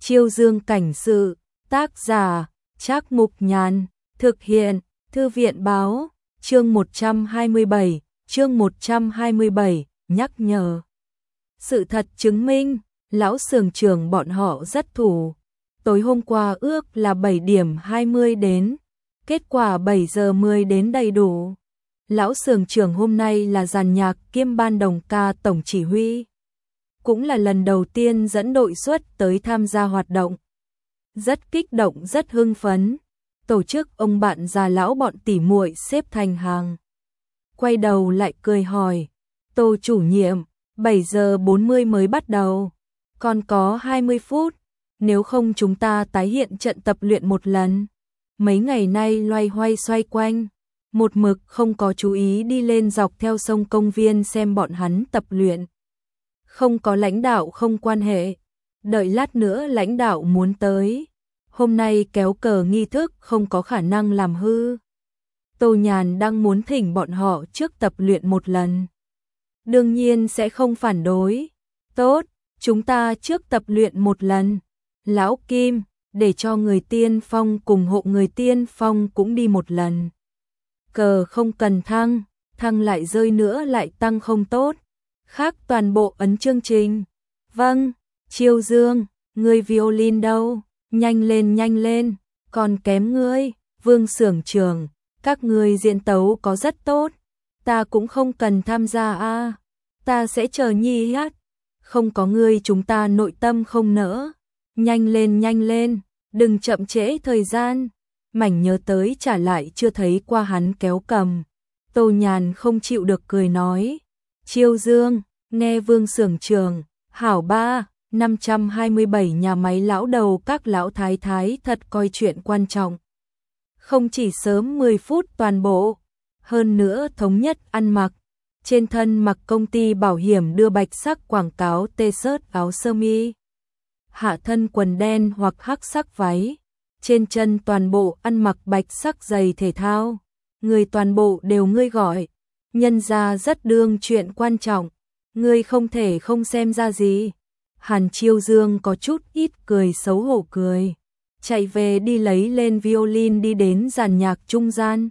Chiêu Dương cảnh sự, tác giả, Trác Mục Nhàn, thực hiện, Thư viện báo, chương 127, nhắc nhở. Sự thật chứng minh, lão xưởng trưởng bọn họ rất thủ. Tối hôm qua ước là 7 điểm 20 đến, kết quả 7 giờ 10 đến đầy đủ. Lão xưởng trưởng hôm nay là dàn nhạc kiêm ban đồng ca tổng chỉ huy. Cũng là lần đầu tiên dẫn đội xuất tới tham gia hoạt động. Rất kích động, rất hưng phấn. Tổ chức ông bạn già lão bọn tỉ muội xếp thành hàng. Quay đầu lại cười hỏi, Tô chủ nhiệm, 7 giờ 40 mới bắt đầu. Còn có 20 phút, nếu không chúng ta tái hiện trận tập luyện một lần. Mấy ngày nay loay hoay xoay quanh, một mực không có chú ý đi lên dọc theo sông công viên xem bọn hắn tập luyện. Không có lãnh đạo không quan hệ, đợi lát nữa lãnh đạo muốn tới. Hôm nay kéo cờ nghi thức không có khả năng làm hư. Tô Nhàn đang muốn thỉnh bọn họ trước tập luyện một lần. Đương nhiên sẽ không phản đối. Tốt, chúng ta trước tập luyện một lần. Lão Kim, để cho người tiên phong cùng hộ người tiên phong cũng đi một lần. Cờ không cần thăng, thăng lại rơi nữa lại tăng không tốt. Khác toàn bộ ấn chương trình. Vâng, Chiêu Dương, người violin đâu? Nhanh lên, còn kém ngươi. Vương xưởng trưởng, các ngươi diễn tấu có rất tốt. Ta cũng không cần tham gia a. Ta sẽ chờ nhi hát. Không có ngươi chúng ta nội tâm không nỡ. Nhanh lên, đừng chậm trễ thời gian. Mảnh nhớ tới trả lại chưa thấy qua hắn kéo cầm. Tô Nhàn không chịu được cười nói. Chiêu Dương, nghe Vương xưởng trưởng, hảo ba, 527 nhà máy lão đầu các lão thái thái thật coi chuyện quan trọng. Không chỉ sớm 10 phút toàn bộ, hơn nữa thống nhất ăn mặc. Trên thân mặc công ty bảo hiểm đưa bạch sắc quảng cáo t-shirt áo sơ mi. Hạ thân quần đen hoặc hắc sắc váy. Trên chân toàn bộ ăn mặc bạch sắc giày thể thao. Người toàn bộ đều ngươi gọi. Nhân ra rất đương chuyện quan trọng. Ngươi không thể không xem ra gì. Hàn Chiêu Dương có chút ít cười xấu hổ cười. Chạy về đi lấy lên violin đi đến dàn nhạc trung gian.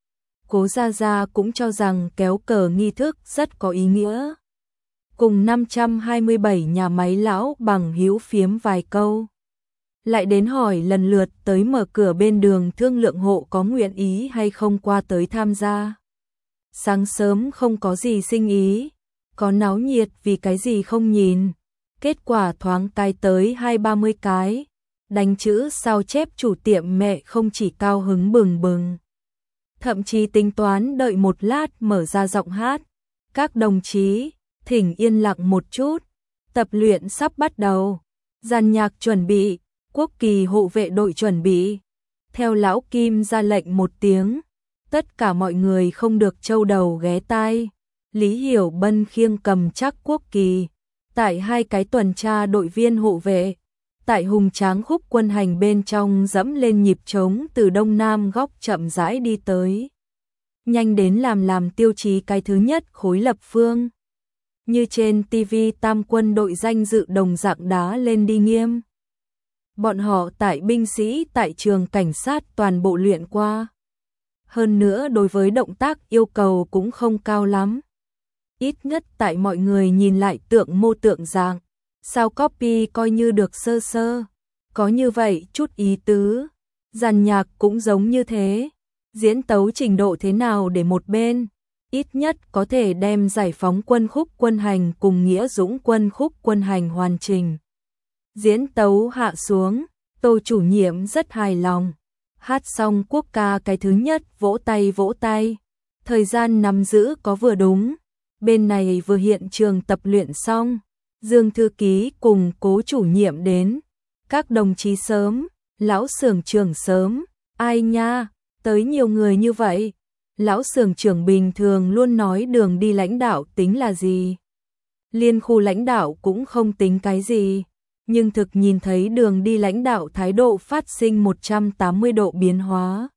Cố Gia Gia cũng cho rằng kéo cờ nghi thức rất có ý nghĩa. Cùng 527 nhà máy lão bằng hữu phiếm vài câu. Lại đến hỏi lần lượt tới mở cửa bên đường thương lượng hộ có nguyện ý hay không qua tới tham gia. Sáng sớm không có gì sinh ý, có náo nhiệt vì cái gì không nhìn. Kết quả thoáng cái tới 20-30 cái. Đánh chữ sao chép chủ tiệm mẹ không chỉ cao hứng bừng bừng. Thậm chí tính toán đợi một lát mở ra giọng hát. Các đồng chí, thỉnh yên lặng một chút. Tập luyện sắp bắt đầu. Dàn nhạc chuẩn bị, quốc kỳ hộ vệ đội chuẩn bị. Theo lão Kim ra lệnh một tiếng. Tất cả mọi người không được trâu đầu ghé tai. Lý Hiểu Bân khiêng cầm chắc quốc kỳ. Tại hai cái tuần tra đội viên hộ vệ. Tại hùng tráng khúc quân hành bên trong dẫm lên nhịp trống từ đông nam góc chậm rãi đi tới. Nhanh đến làm tiêu chí cái thứ nhất khối lập phương. Như trên TV tam quân đội danh dự đồng dạng đá lên đi nghiêm. Bọn họ tại binh sĩ tại trường cảnh sát toàn bộ luyện qua. Hơn nữa đối với động tác yêu cầu cũng không cao lắm. Ít nhất tại mọi người nhìn lại tượng mô tượng dạng. Sao copy coi như được sơ sơ. Có như vậy chút ý tứ. Dàn nhạc cũng giống như thế. Diễn tấu trình độ thế nào để một bên. Ít nhất có thể đem giải phóng quân khúc quân hành cùng Nghĩa Dũng quân khúc quân hành hoàn chỉnh. Diễn tấu hạ xuống. Tô chủ nhiệm rất hài lòng. Hát xong quốc ca cái thứ nhất vỗ tay. Thời gian nắm giữ có vừa đúng. Bên này vừa hiện trường tập luyện xong. Dương thư ký cùng Cố chủ nhiệm đến. Các đồng chí sớm, lão xưởng trưởng sớm. Ai nha, tới nhiều người như vậy. Lão xưởng trưởng bình thường luôn nói đường đi lãnh đạo tính là gì. Liên khu lãnh đạo cũng không tính cái gì. Nhưng thực nhìn thấy đường đi lãnh đạo thái độ phát sinh 180 độ biến hóa.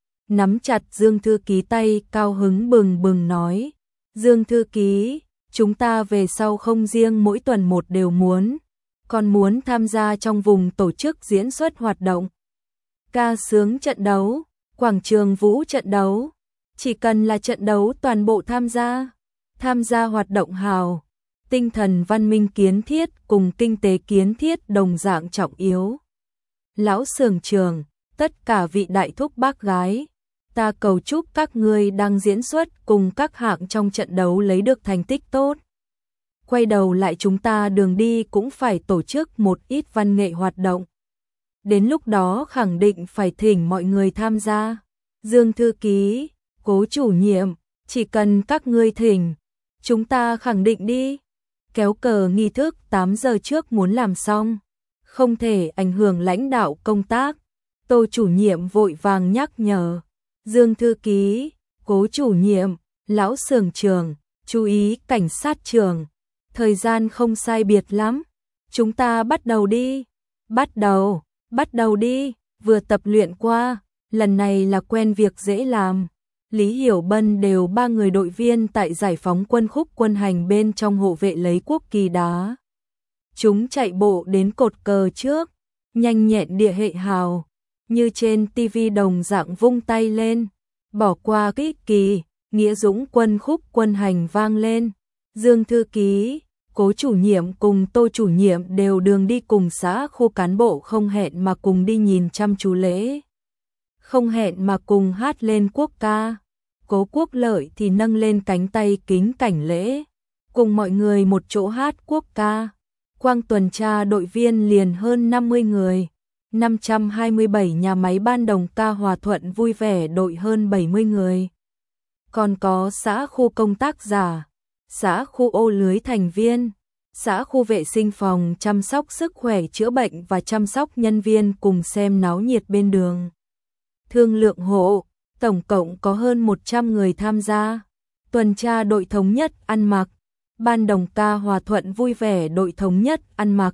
Nắm chặt Dương thư ký tay cao hứng bừng bừng nói. Dương thư ký, chúng ta về sau không riêng mỗi tuần một đều muốn. còn muốn tham gia trong vùng tổ chức diễn xuất hoạt động. Ca sướng trận đấu, quảng trường vũ trận đấu, chỉ cần là trận đấu toàn bộ tham gia hoạt động hào. Tinh thần văn minh kiến thiết cùng kinh tế kiến thiết đồng dạng trọng yếu. Lão xưởng trường, tất cả vị đại thúc bác gái, ta cầu chúc các ngươi đang diễn xuất cùng các hạng trong trận đấu lấy được thành tích tốt. Quay đầu lại chúng ta đường đi cũng phải tổ chức một ít văn nghệ hoạt động. Đến lúc đó khẳng định phải thỉnh mọi người tham gia. Dương thư ký, Cố chủ nhiệm, chỉ cần các ngươi thỉnh, chúng ta khẳng định đi. Kéo cờ nghi thức 8 giờ trước muốn làm xong, không thể ảnh hưởng lãnh đạo công tác. Tô chủ nhiệm vội vàng nhắc nhở. Dương thư ký, Cố chủ nhiệm, lão xưởng trường, chú ý cảnh sát trường. Thời gian không sai biệt lắm, chúng ta bắt đầu đi. Bắt đầu đi, vừa tập luyện qua, lần này là quen việc dễ làm. Lý Hiểu Bân đều 3 người đội viên tại giải phóng quân khúc quân hành bên trong hộ vệ lấy quốc kỳ đá. Chúng chạy bộ đến cột cờ trước, nhanh nhẹn địa hệ hào, như trên tivi đồng dạng vung tay lên, bỏ qua kích kỳ, nghĩa dũng quân khúc quân hành vang lên. Dương thư ký, Cố chủ nhiệm cùng Tô chủ nhiệm đều đường đi cùng xã khu cán bộ không hẹn mà cùng đi nhìn chăm chú lễ. Không hẹn mà cùng hát lên quốc ca. Cố Quốc Lợi thì nâng lên cánh tay kính cảnh lễ, cùng mọi người một chỗ hát quốc ca. Quang tuần tra đội viên liền hơn 50 người, 527 nhà máy ban đồng ca Hòa Thuận vui vẻ đội hơn 70 người. Còn có xã khu công tác giả, xã khu ô lưới thành viên, xã khu vệ sinh phòng chăm sóc sức khỏe chữa bệnh và chăm sóc nhân viên cùng xem náo nhiệt bên đường. Thương lượng hộ, tổng cộng có hơn 100 người tham gia. Tuần tra đội thống nhất ăn mặc, ban đồng ca Hòa Thuận vui vẻ đội thống nhất ăn mặc.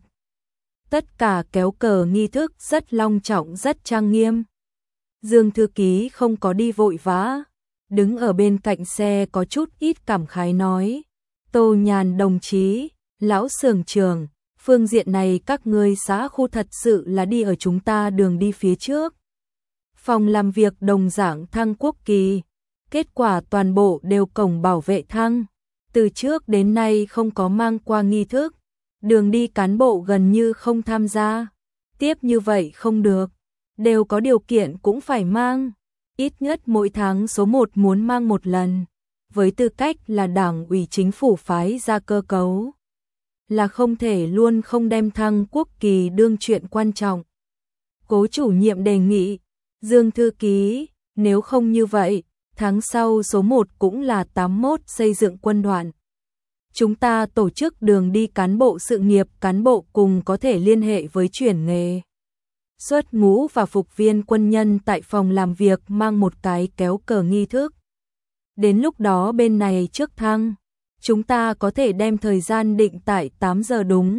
Tất cả kéo cờ nghi thức rất long trọng rất trang nghiêm. Dương thư ký không có đi vội vã, đứng ở bên cạnh xe có chút ít cảm khái nói. Tô Nhàn đồng chí, lão xưởng trường, phương diện này các ngươi xã khu thật sự là đi ở chúng ta đường đi phía trước. Phòng làm việc đồng dạng thăng quốc kỳ, kết quả toàn bộ đều cổng bảo vệ thăng, từ trước đến nay không có mang qua nghi thức, đường đi cán bộ gần như không tham gia, tiếp như vậy không được, đều có điều kiện cũng phải mang, ít nhất mỗi tháng số 1 muốn mang một lần, với tư cách là đảng ủy chính phủ phái ra cơ cấu, là không thể luôn không đem thăng quốc kỳ đương chuyện quan trọng. Cố chủ nhiệm đề nghị, Dương thư ký, nếu không như vậy, tháng sau số 1 cũng là 81 xây dựng quân đoàn. Chúng ta tổ chức đường đi cán bộ sự nghiệp cán bộ cùng có thể liên hệ với chuyển nghề. Xuất ngũ và phục viên quân nhân tại phòng làm việc mang một cái kéo cờ nghi thức. Đến lúc đó bên này trước thăng, chúng ta có thể đem thời gian định tại 8 giờ đúng.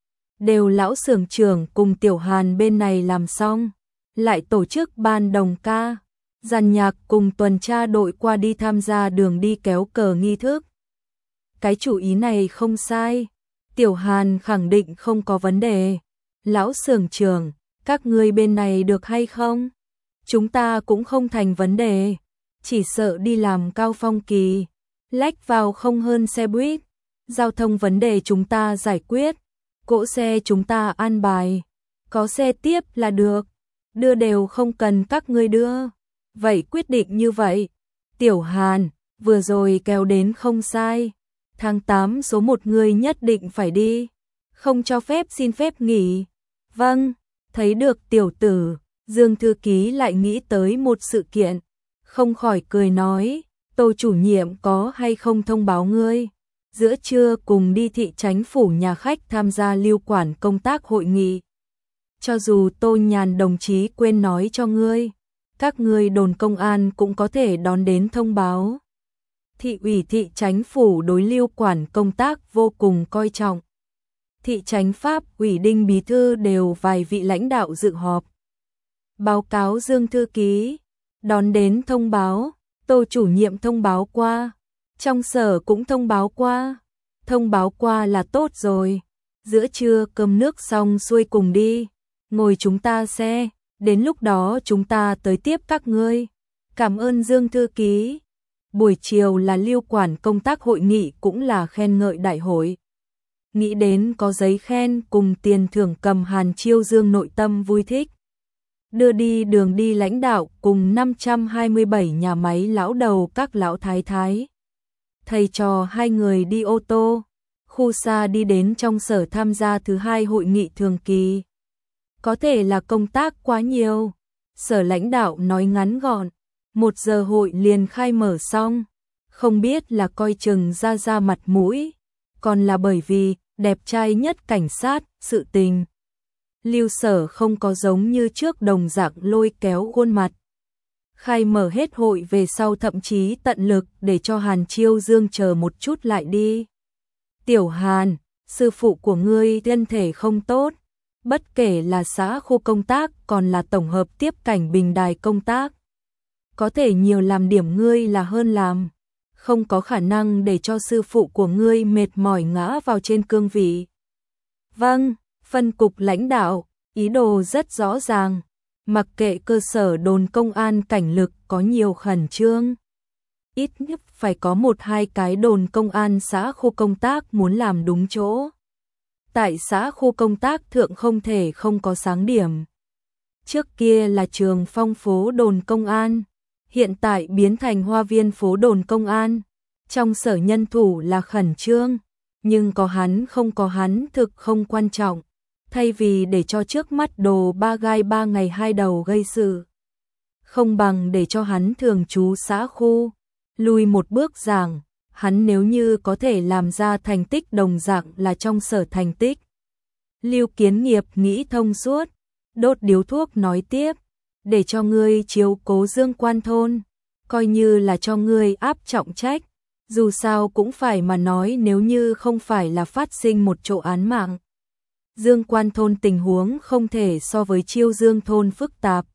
Đều lão xưởng trưởng cùng Tiểu Hàn bên này làm xong. Lại tổ chức ban đồng ca, dàn nhạc cùng tuần tra đội qua đi tham gia đường đi kéo cờ nghi thức. Cái chủ ý này không sai, Tiểu Hàn khẳng định không có vấn đề. Lão xưởng trưởng, các ngươi bên này được hay không? Chúng ta cũng không thành vấn đề, chỉ sợ đi làm cao phong kỳ, lách vào không hơn xe buýt. Giao thông vấn đề chúng ta giải quyết, cỗ xe chúng ta an bài, có xe tiếp là được. Đưa đều không cần các ngươi đưa. Vậy quyết định như vậy. Tiểu Hàn, vừa rồi kéo đến không sai. Tháng 8 số 1 người nhất định phải đi. Không cho phép xin phép nghỉ. Vâng, thấy được tiểu tử. Dương thư ký lại nghĩ tới một sự kiện. Không khỏi cười nói. Tô chủ nhiệm có hay không thông báo ngươi. Giữa trưa cùng đi thị chánh phủ nhà khách tham gia lưu quản công tác hội nghị. Cho dù Tô Nhàn đồng chí quên nói cho ngươi, các ngươi đồn công an cũng có thể đón đến thông báo. Thị ủy thị chánh phủ đối lưu quản công tác vô cùng coi trọng. Thị chánh pháp ủy Đinh bí thư đều vài vị lãnh đạo dự họp. Báo cáo Dương thư ký, đón đến thông báo, Tô chủ nhiệm thông báo qua, trong sở cũng thông báo qua là tốt rồi. giữa trưa cơm nước xong xuôi cùng đi, ngồi chúng ta xe, đến lúc đó chúng ta tới tiếp các ngươi. Cảm ơn Dương thư ký. Buổi chiều là lưu quản công tác hội nghị cũng là khen ngợi đại hội. Nghĩ đến có giấy khen cùng tiền thưởng cầm Hàn Chiêu Dương nội tâm vui thích. Đưa đi đường đi lãnh đạo cùng 527 nhà máy lão đầu các lão thái thái. Thầy trò hai người đi ô tô, khu xa đi đến trong sở tham gia thứ hai hội nghị thường kỳ. Có thể là công tác quá nhiều, sở lãnh đạo nói ngắn gọn, 1 giờ hội liền khai mở xong, không biết là coi chừng ra mặt mũi, còn là bởi vì đẹp trai nhất cảnh sát, sự tình. Lưu Sở không có giống như trước đồng dạng lôi kéo khuôn mặt. Khai mở hết hội về sau thậm chí tận lực để cho Hàn Chiêu Dương chờ một chút lại đi. Tiểu Hàn, sư phụ của ngươi thân thể không tốt, bất kể là xã khu công tác còn là tổng hợp tiếp cảnh bình đài công tác. Có thể nhiều làm điểm ngươi là hơn làm, không có khả năng để cho sư phụ của ngươi mệt mỏi ngã vào trên cương vị. Vâng, phân cục lãnh đạo, ý đồ rất rõ ràng, mặc kệ cơ sở đồn công an cảnh lực có nhiều khẩn trương. Ít nhất phải có 1-2 cái đồn công an xã khu công tác muốn làm đúng chỗ. Tại xã khu công tác thượng không thể không có sáng điểm. Trước kia là Trường Phong phố đồn công an, hiện tại biến thành Hoa Viên phố đồn công an. Trong sở nhân thủ là khẩn trương, nhưng có hắn không có hắn thực không quan trọng. Thay vì để cho trước mắt đồ 3 gai 3 ngày 2 đầu gây sự, không bằng để cho hắn thường trú xã khu. Lùi một bước giảng, hắn nếu như có thể làm ra thành tích đồng dạng là trong sở thành tích. Lưu Kiến Nghiệp nghĩ thông suốt, đốt điếu thuốc nói tiếp, để cho ngươi chiếu cố Dương Quan thôn, coi như là cho ngươi áp trọng trách, dù sao cũng phải mà nói nếu như không phải là phát sinh một chỗ án mạng. Dương Quan thôn tình huống không thể so với Chiêu Dương thôn phức tạp.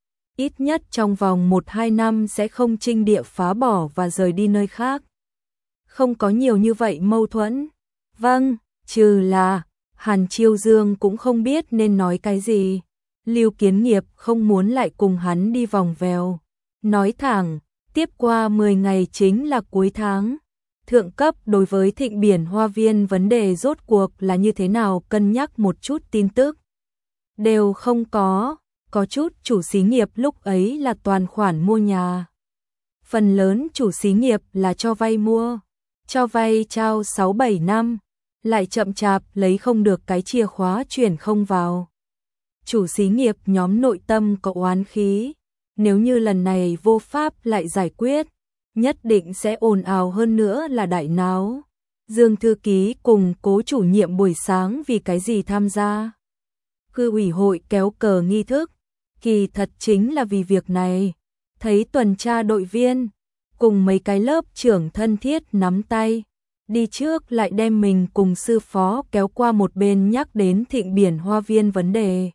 Ít nhất trong vòng 1-2 năm sẽ không trinh địa phá bỏ và rời đi nơi khác. Không có nhiều như vậy mâu thuẫn. Vâng, trừ là Hàn Chiêu Dương cũng không biết nên nói cái gì. Lưu Kiến Nghiệp không muốn lại cùng hắn đi vòng vèo. Nói thẳng, tiếp qua 10 ngày chính là cuối tháng. Thượng cấp đối với Thịnh Biển Hoa Viên vấn đề rốt cuộc là như thế nào cân nhắc một chút tin tức. Đều không có chút chủ xí nghiệp lúc ấy là toàn khoản mua nhà. Phần lớn chủ xí nghiệp là cho vay mua, cho vay trao 6-7 năm, lại chậm chạp lấy không được cái chìa khóa chuyển không vào. Chủ xí nghiệp nhóm nội tâm có oán khí, nếu như lần này vô pháp lại giải quyết, nhất định sẽ ồn ào hơn nữa là đại náo. Dương thư ký cùng Cố chủ nhiệm buổi sáng vì cái gì tham gia? Cư ủy hội kéo cờ nghi thức, kỳ thật chính là vì việc này. Thấy tuần tra đội viên cùng mấy cái lớp trưởng thân thiết nắm tay, đi trước lại đem mình cùng sư phó kéo qua một bên nhắc đến Thịnh Biển Hoa Viên vấn đề.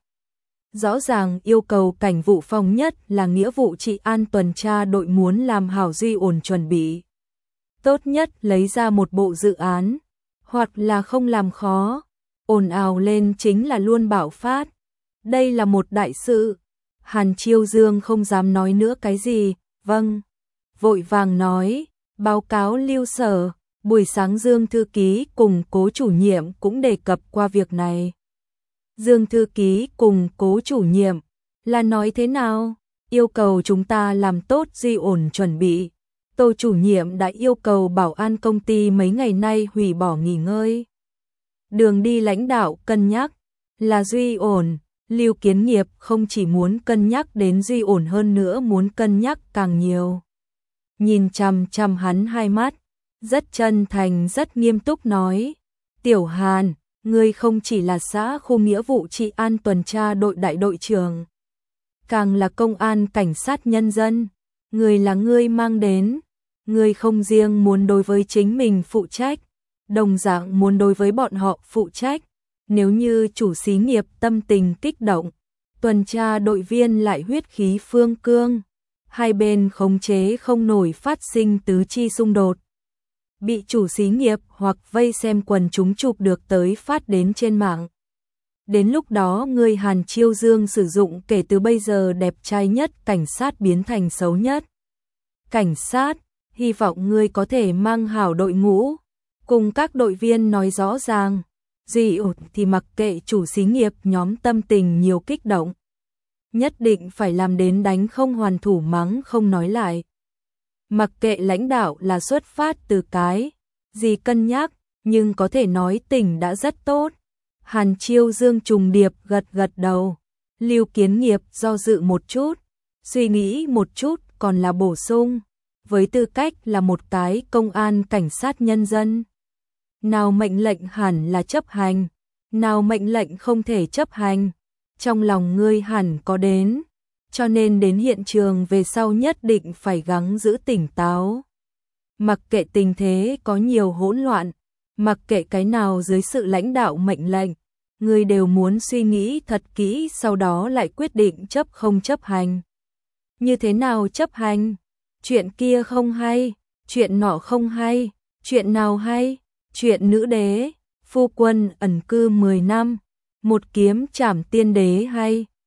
Rõ ràng yêu cầu cảnh vụ phòng nhất là nghĩa vụ trị an tuần tra đội muốn làm hảo duy ổn chuẩn bị. Tốt nhất lấy ra một bộ dự án, hoặc là không làm khó, ồn ào lên chính là luôn bạo phát. Đây là một đại sự. Hàn Chiêu Dương không dám nói nữa cái gì, vâng. Vội vàng nói, báo cáo Lưu Sở, buổi sáng Dương thư ký cùng Cố chủ nhiệm cũng đề cập qua việc này. Dương thư ký cùng Cố chủ nhiệm là nói thế nào? Yêu cầu chúng ta làm tốt duy ổn chuẩn bị. Tô chủ nhiệm đã yêu cầu bảo an công ty mấy ngày nay hủy bỏ nghỉ ngơi. Đường đi lãnh đạo cân nhắc là duy ổn. Lưu Kiến Nghiệp không chỉ muốn cân nhắc đến duy ổn hơn nữa muốn cân nhắc càng nhiều. Nhìn chằm chằm hắn hai mắt, rất chân thành rất nghiêm túc nói, Tiểu Hàn, ngươi không chỉ là xã khu nghĩa vụ trị an tuần tra đội đại đội trưởng, càng là công an cảnh sát nhân dân, người là ngươi mang đến, ngươi không riêng muốn đối với chính mình phụ trách, đồng dạng muốn đối với bọn họ phụ trách. Nếu như chủ xí nghiệp tâm tình kích động, tuần tra đội viên lại huyết khí phương cương, hai bên khống chế không nổi phát sinh tứ chi xung đột. bị chủ xí nghiệp hoặc vây xem quần chúng chụp được tới phát đến trên mạng. Đến lúc đó người Hàn Chiêu Dương sử dụng kể từ bây giờ đẹp trai nhất cảnh sát biến thành xấu nhất. Cảnh sát, hy vọng ngươi có thể mang hảo đội ngũ, cùng các đội viên nói rõ ràng. Gì thì mặc kệ chủ xí nghiệp nhóm tâm tình nhiều kích động. Nhất định phải làm đến đánh không hoàn thủ mắng không nói lại. Mặc kệ lãnh đạo là xuất phát từ cái gì cân nhắc, nhưng có thể nói tỉnh đã rất tốt. Hàn Chiêu Dương trùng điệp gật gật đầu. Lưu Kiến Nghiệp do dự một chút, suy nghĩ một chút còn là bổ sung. Với tư cách là một cái công an cảnh sát nhân dân, nào mệnh lệnh hẳn là chấp hành, nào mệnh lệnh không thể chấp hành, trong lòng ngươi hẳn có đến, cho nên đến hiện trường về sau nhất định phải gắng giữ tỉnh táo. Mặc kệ tình thế có nhiều hỗn loạn, mặc kệ cái nào dưới sự lãnh đạo mệnh lệnh, ngươi đều muốn suy nghĩ thật kỹ sau đó lại quyết định chấp không chấp hành. Như thế nào chấp hành? Chuyện kia không hay, chuyện nọ không hay, chuyện nào hay? Chuyện nữ đế, phu quân ẩn cư 10 năm, một kiếm trảm tiên đế hay?